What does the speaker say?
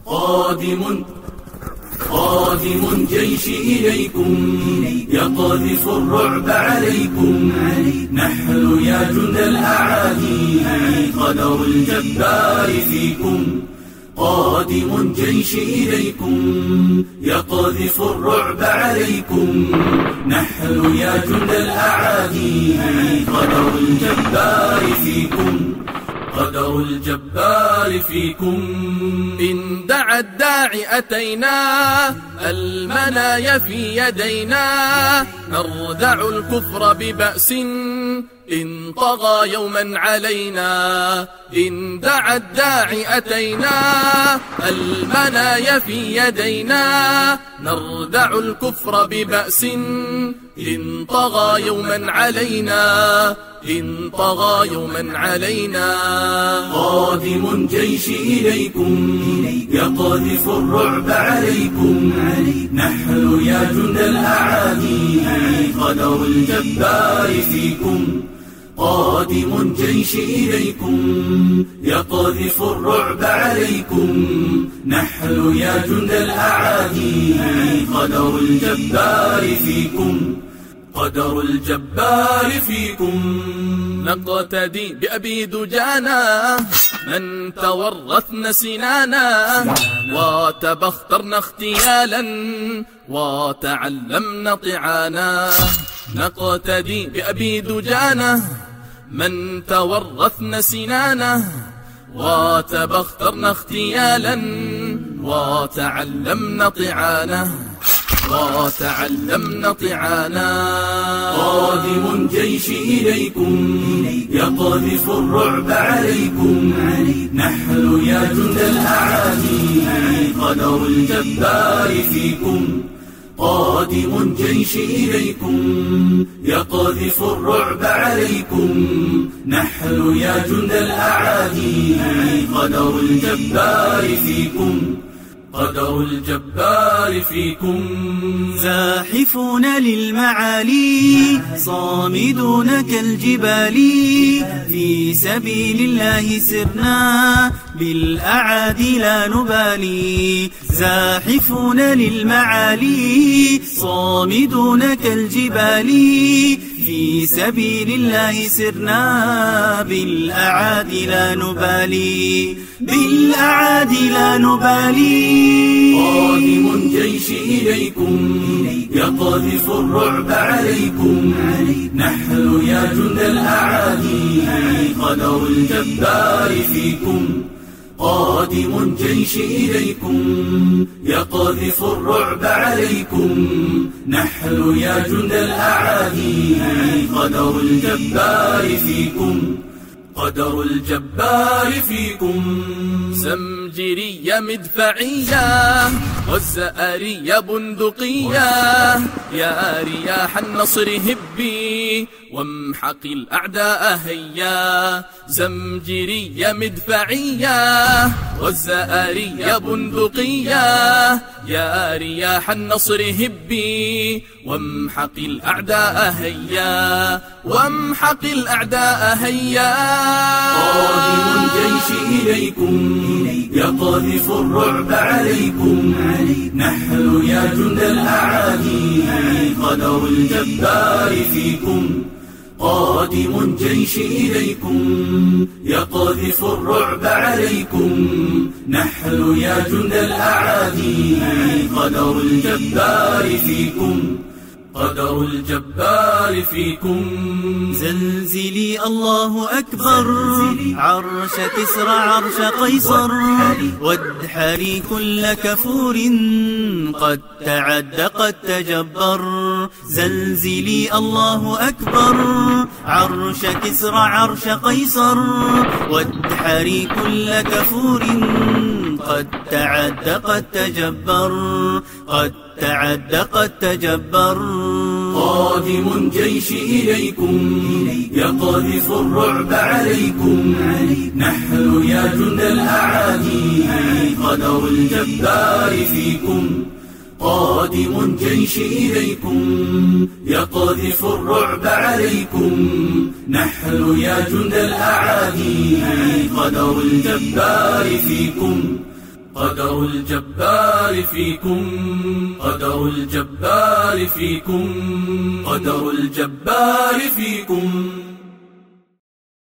قادم جيش إليكم يقذف الرعب عليكم. نحن يا جند الأعادي قدر الجبار فيكم. قادم جيش إليكم يقذف الرعب عليكم. نحن يا جند الأعادي قدر الجبار فيكم. قدر الجبار فيكم. إن دعا الداعي أتينا، المنايا في يدينا، نردع الكفر ببأس إن طغى يوما علينا. إن دعا الداعي أتينا، المنايا في يدينا، نردع الكفر ببأس إن طغى يوما علينا. إن طغى يوما علينا. قادم جيش إليكم يقذف الرعب عليكم. نحن يا جند الأعادي قدر الجبار فيكم. قادم جيش إليكم يقذف الرعب عليكم. نحن يا جند الأعادي قدر الجبار فيكم. قدر الجبار فيكم. نقتدي بأبي دجانا، من تورثن سنانا، وتبخترن اختيالا، وتعلمن طعانا. نقتدي بأبي دجانا، من تورثن سنانا، وتبخترن اختيالا، وتعلمن طعانا. وتعلمن طعانا. قادم جيش إليكم يقذف الرعب عليكم. نحن يا جند الأعادي قدر الجبار فيكم. قادم جيش إليكم يقذف الرعب عليكم. نحن يا جند الأعادي قدر الجبار فيكم. قدر الجبار فيكم. زاحفون للمعالي صامدون كالجبال، في سبيل الله سرنا بالأعادي لا نبالي. زاحفون للمعالي صامدون كالجبال، في سبيل الله سرنا بالأعادي لا نبالي. بالأعادي لا نبالي. قادم جيش إليكم يقذف الرعب عليكم. نحن يا جند الأعادي قدر الجبار فيكم. قادم جيش إليكم يقذف الرعب عليكم. نحن يا جند الأعادي قدر الجبار فيكم. قدر الجبار فيكم. زمجرية مدفعية والزأرية بندقية، يا رياح النصر هبي وامحق الأعداء هيا. زمجرية مدفعية والزأرية بندقية، يا رياح النصر هبي وامحق الأعداء هيا. وامحق الأعداء هيا. قادم جيش إليكم يقذف الرعب عليكم. نحن يا جند الأعادي قدر الجبار فيكم. قادم جيش إليكم يقذف الرعب عليكم. نحن يا جند الأعادي قدر الجبار فيكم. قدر الجبار فيكم. زلزلي الله أكبر، عرش كسرى عرش قيصر، وادحري كل كفور قد تعد قد تجبر. زلزلي الله أكبر، عرش كسرى عرش قيصر، وادحري كل كفور قد تعد قد تجبر. قد تعد قد تجبر. قادم جيش إليكم يقذف الرعب عليكم. نحن يا جند الأعادي قدر الجبار فيكم. قادم جيش إليكم يقذف الرعب عليكم. نحن يا جند الأعادي قدر الجبار فيكم. قدر الجبار فيكم، قدر الجبار فيكم، قدر الجبار فيكم.